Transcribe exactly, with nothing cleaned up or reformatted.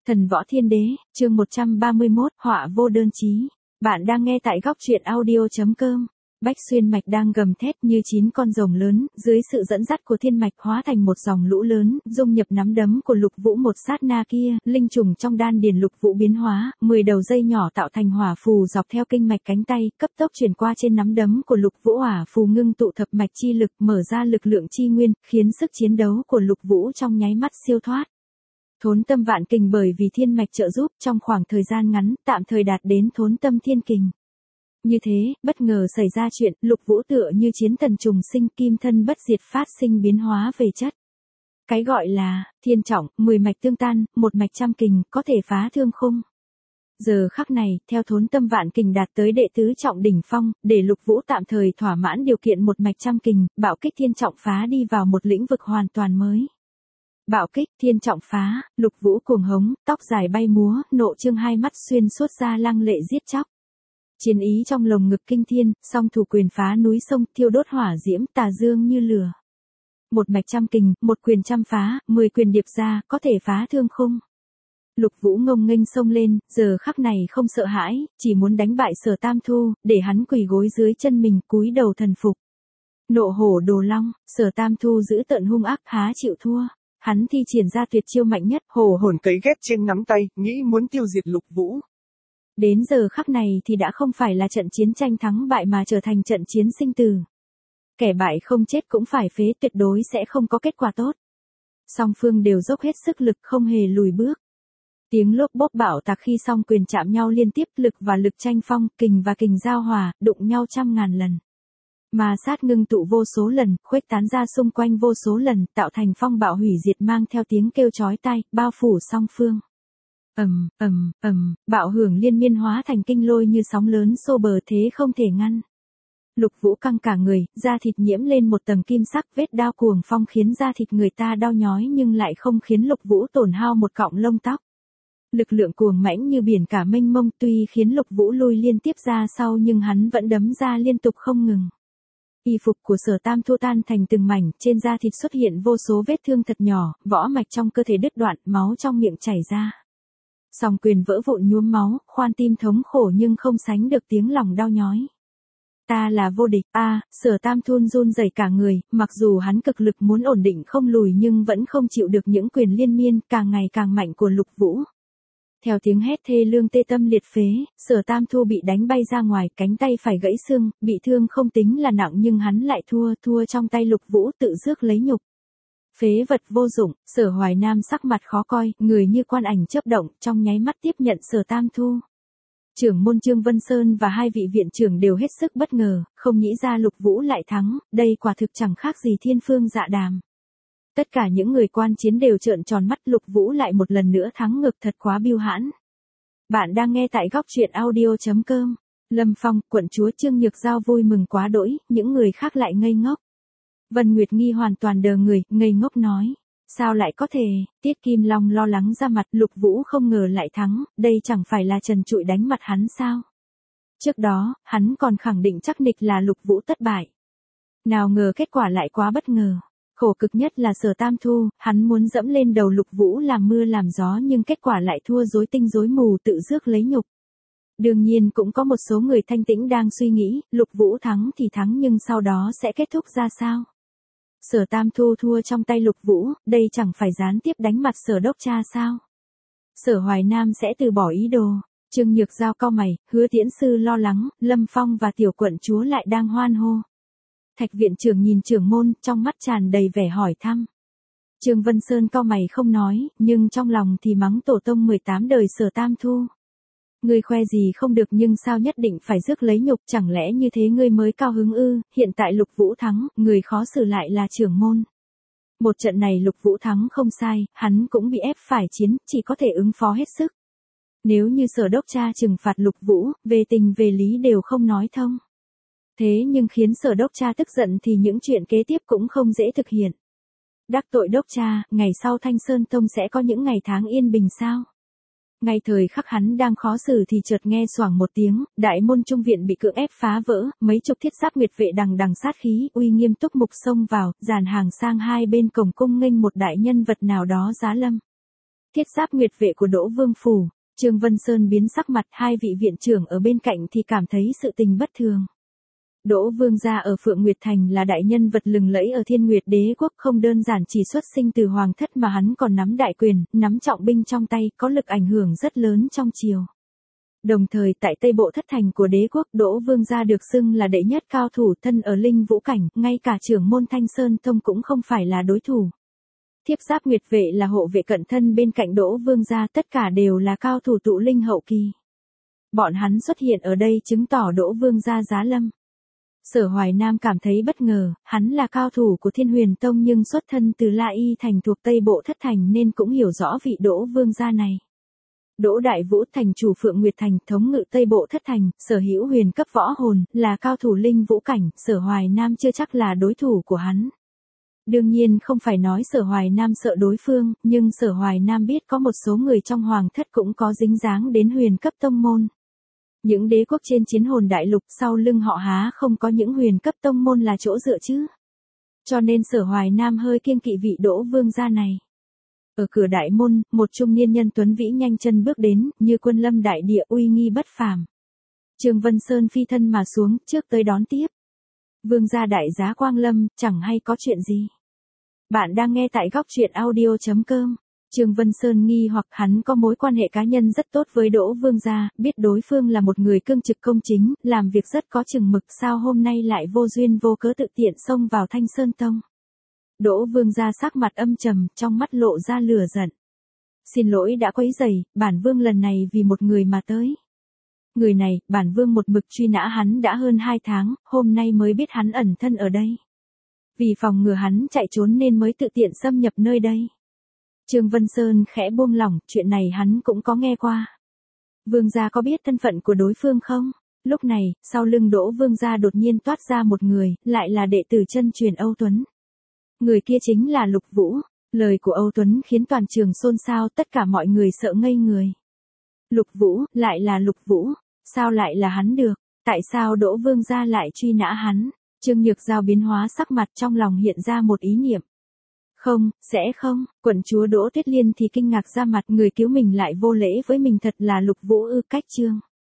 Thần Võ Thiên Đế, chương một trăm ba mươi mốt, họa vô đơn chí. Bạn đang nghe tại góc truyện audio chấm com. Bách Xuyên Mạch đang gầm thét như chín con rồng lớn, dưới sự dẫn dắt của thiên mạch hóa thành một dòng lũ lớn, dung nhập nắm đấm của Lục Vũ một sát na kia, linh trùng trong đan điền Lục Vũ biến hóa, mười đầu dây nhỏ tạo thành hỏa phù dọc theo kinh mạch cánh tay, cấp tốc chuyển qua trên nắm đấm của Lục Vũ, hỏa phù ngưng tụ thập mạch chi lực, mở ra lực lượng chi nguyên, khiến sức chiến đấu của Lục Vũ trong nháy mắt siêu thoát. Thốn tâm vạn kình bởi vì thiên mạch trợ giúp, trong khoảng thời gian ngắn, tạm thời đạt đến thốn tâm thiên kình. Như thế, bất ngờ xảy ra chuyện, Lục Vũ tựa như chiến thần trùng sinh, kim thân bất diệt phát sinh biến hóa về chất. Cái gọi là thiên trọng, mười mạch tương tan, một mạch trăm kình, có thể phá thương khung. Giờ khắc này, theo thốn tâm vạn kình đạt tới đệ tứ trọng đỉnh phong, để Lục Vũ tạm thời thỏa mãn điều kiện một mạch trăm kình, bạo kích thiên trọng phá đi vào một lĩnh vực hoàn toàn mới. Bạo kích, thiên trọng phá, Lục Vũ cuồng hống, tóc dài bay múa, nộ trương hai mắt xuyên suốt ra lăng lệ giết chóc. Chiến ý trong lồng ngực kinh thiên, song thủ quyền phá núi sông, thiêu đốt hỏa diễm, tà dương như lửa. Một mạch trăm kình, một quyền trăm phá, mười quyền điệp ra, có thể phá thương khung. Lục Vũ ngông nghênh xông lên, giờ khắc này không sợ hãi, chỉ muốn đánh bại Sở Tam Thu, để hắn quỳ gối dưới chân mình, cúi đầu thần phục. Nộ hổ đồ long, Sở Tam Thu giữ tận hung ác, há chịu thua. Hắn thi triển ra tuyệt chiêu mạnh nhất, hổ hồn cấy ghép trên nắm tay, nghĩ muốn tiêu diệt Lục Vũ. Đến giờ khắc này thì đã không phải là trận chiến tranh thắng bại mà trở thành trận chiến sinh tử. Kẻ bại không chết cũng phải phế, tuyệt đối sẽ không có kết quả tốt. Song phương đều dốc hết sức lực, không hề lùi bước. Tiếng lốp bốp bạo tạc khi song quyền chạm nhau liên tiếp, lực và lực tranh phong, kình và kình giao hòa, đụng nhau trăm ngàn lần. Mà sát ngưng tụ vô số lần, khuếch tán ra xung quanh vô số lần, tạo thành phong bạo hủy diệt mang theo tiếng kêu chói tai, bao phủ song phương. Ầm, ầm, ầm, bạo hưởng liên miên hóa thành kinh lôi như sóng lớn xô bờ, thế không thể ngăn. Lục Vũ căng cả người, da thịt nhiễm lên một tầng kim sắc, vết đao cuồng phong khiến da thịt người ta đau nhói nhưng lại không khiến Lục Vũ tổn hao một cọng lông tóc. Lực lượng cuồng mãnh như biển cả mênh mông, tuy khiến Lục Vũ lui liên tiếp ra sau nhưng hắn vẫn đấm ra liên tục không ngừng. Y phục của Sở Tam Thu tan thành từng mảnh, trên da thịt xuất hiện vô số vết thương thật nhỏ, võ mạch trong cơ thể đứt đoạn, máu trong miệng chảy ra. Song quyền vỡ vụn nhuốm máu, khoan tim thống khổ nhưng không sánh được tiếng lòng đau nhói. Ta là vô địch, a, à, Sở Tam Thu run rẩy cả người, mặc dù hắn cực lực muốn ổn định không lùi nhưng vẫn không chịu được những quyền liên miên, càng ngày càng mạnh của Lục Vũ. Theo tiếng hét thê lương tê tâm liệt phế, Sở Tam Thu bị đánh bay ra ngoài, cánh tay phải gãy xương, bị thương không tính là nặng nhưng hắn lại thua, thua trong tay Lục Vũ, tự rước lấy nhục. Phế vật vô dụng, Sở Hoài Nam sắc mặt khó coi, người như quan ảnh chớp động, trong nháy mắt tiếp nhận Sở Tam Thu. Trưởng môn Trương Vân Sơn và hai vị viện trưởng đều hết sức bất ngờ, không nghĩ ra Lục Vũ lại thắng, đây quả thực chẳng khác gì thiên phương dạ đàm. Tất cả những người quan chiến đều trợn tròn mắt, Lục Vũ lại một lần nữa thắng ngược, thật quá biêu hãn. Bạn đang nghe tại góc truyện audio chấm com. Lâm Phong, quận chúa Trương Nhược Giao vui mừng quá đỗi, những người khác lại ngây ngốc. Vân Nguyệt Nghi hoàn toàn đờ người, ngây ngốc nói. Sao lại có thể, Tiết Kim Long lo lắng ra mặt, Lục Vũ không ngờ lại thắng, đây chẳng phải là trần trụi đánh mặt hắn sao? Trước đó, hắn còn khẳng định chắc nịch là Lục Vũ thất bại. Nào ngờ kết quả lại quá bất ngờ. Khổ cực nhất là Sở Tam Thu, hắn muốn dẫm lên đầu Lục Vũ làm mưa làm gió nhưng kết quả lại thua rối tinh rối mù, tự rước lấy nhục. Đương nhiên cũng có một số người thanh tĩnh đang suy nghĩ, Lục Vũ thắng thì thắng nhưng sau đó sẽ kết thúc ra sao? Sở Tam Thu thua trong tay Lục Vũ, đây chẳng phải gián tiếp đánh mặt Sở Đốc Cha sao? Sở Hoài Nam sẽ từ bỏ ý đồ. Trương Nhược Giao cau mày, Hứa Tiễn Sư lo lắng, Lâm Phong và tiểu quận chúa lại đang hoan hô. Thạch viện trưởng nhìn trưởng môn, trong mắt tràn đầy vẻ hỏi thăm. Trương Vân Sơn cau mày không nói, nhưng trong lòng thì mắng tổ tông mười tám đời Sở Tam Thu. Ngươi khoe gì không được nhưng sao nhất định phải rước lấy nhục, chẳng lẽ như thế ngươi mới cao hứng ư? Hiện tại Lục Vũ thắng, người khó xử lại là trưởng môn. Một trận này Lục Vũ thắng không sai, hắn cũng bị ép phải chiến, chỉ có thể ứng phó hết sức. Nếu như Sở Đốc Cha trừng phạt Lục Vũ, về tình về lý đều không nói thông. Thế nhưng khiến Sở Đốc Cha tức giận thì những chuyện kế tiếp cũng không dễ thực hiện. Đắc tội Đốc Cha, ngày sau Thanh Sơn Tông sẽ có những ngày tháng yên bình sao? Ngay thời khắc hắn đang khó xử thì chợt nghe xoảng một tiếng, đại môn trung viện bị cưỡng ép phá vỡ, mấy chục thiết giáp nguyệt vệ đằng đằng sát khí, uy nghiêm túc mục xông vào, dàn hàng sang hai bên cổng cung nghênh một đại nhân vật nào đó giá lâm. Thiết giáp nguyệt vệ của Đỗ Vương phủ, Trương Vân Sơn biến sắc mặt, hai vị viện trưởng ở bên cạnh thì cảm thấy sự tình bất thường. Đỗ Vương gia ở Phượng Nguyệt Thành là đại nhân vật lừng lẫy ở Thiên Nguyệt Đế quốc, không đơn giản chỉ xuất sinh từ hoàng thất mà hắn còn nắm đại quyền, nắm trọng binh trong tay, có lực ảnh hưởng rất lớn trong triều. Đồng thời tại Tây Bộ thất thành của đế quốc, Đỗ Vương gia được xưng là đệ nhất cao thủ, thân ở linh vũ cảnh, ngay cả trưởng môn Thanh Sơn Tông cũng không phải là đối thủ. Thiếp giáp nguyệt vệ là hộ vệ cận thân bên cạnh Đỗ Vương gia, tất cả đều là cao thủ tụ linh hậu kỳ. Bọn hắn xuất hiện ở đây chứng tỏ Đỗ Vương gia giá lâm. Sở Hoài Nam cảm thấy bất ngờ, hắn là cao thủ của Thiên Huyền Tông nhưng xuất thân từ La Y thành thuộc Tây Bộ thất thành nên cũng hiểu rõ vị Đỗ Vương gia này. Đỗ Đại Vũ thành chủ Phượng Nguyệt Thành, thống ngự Tây Bộ thất thành, sở hữu huyền cấp võ hồn, là cao thủ linh vũ cảnh, Sở Hoài Nam chưa chắc là đối thủ của hắn. Đương nhiên không phải nói Sở Hoài Nam sợ đối phương, nhưng Sở Hoài Nam biết có một số người trong hoàng thất cũng có dính dáng đến huyền cấp tông môn. Những đế quốc trên chiến hồn đại lục sau lưng họ há không có những huyền cấp tông môn là chỗ dựa chứ. Cho nên Sở Hoài Nam hơi kiêng kỵ vị Đỗ Vương gia này. Ở cửa đại môn, một trung niên nhân tuấn vĩ nhanh chân bước đến, như quân lâm đại địa, uy nghi bất phàm. Trương Vân Sơn phi thân mà xuống, trước tới đón tiếp. Vương gia đại giá quang lâm, chẳng hay có chuyện gì. Bạn đang nghe tại góc truyện audio chấm com. Trương Vân Sơn nghi hoặc hắn có mối quan hệ cá nhân rất tốt với Đỗ Vương gia, biết đối phương là một người cương trực công chính, làm việc rất có chừng mực, sao hôm nay lại vô duyên vô cớ tự tiện xông vào Thanh Sơn Tông. Đỗ Vương gia sắc mặt âm trầm, trong mắt lộ ra lửa giận. Xin lỗi đã quấy rầy, bản vương lần này vì một người mà tới. Người này, bản vương một mực truy nã hắn đã hơn hai tháng, hôm nay mới biết hắn ẩn thân ở đây. Vì phòng ngừa hắn chạy trốn nên mới tự tiện xâm nhập nơi đây. Trương Vân Sơn khẽ buông lỏng, chuyện này hắn cũng có nghe qua. Vương gia có biết thân phận của đối phương không? Lúc này, sau lưng Đỗ Vương gia đột nhiên toát ra một người, lại là đệ tử chân truyền Âu Tuấn. Người kia chính là Lục Vũ. Lời của Âu Tuấn khiến toàn trường xôn xao, tất cả mọi người sợ ngây người. Lục Vũ, lại là Lục Vũ, sao lại là hắn được? Tại sao Đỗ Vương gia lại truy nã hắn? Trương Nhược Giao biến hóa sắc mặt, trong lòng hiện ra một ý niệm. Không, sẽ không, quận chúa Đỗ Tuyết Liên thì kinh ngạc ra mặt, người cứu mình lại vô lễ với mình, thật là Lục Vũ ư? Cách Trương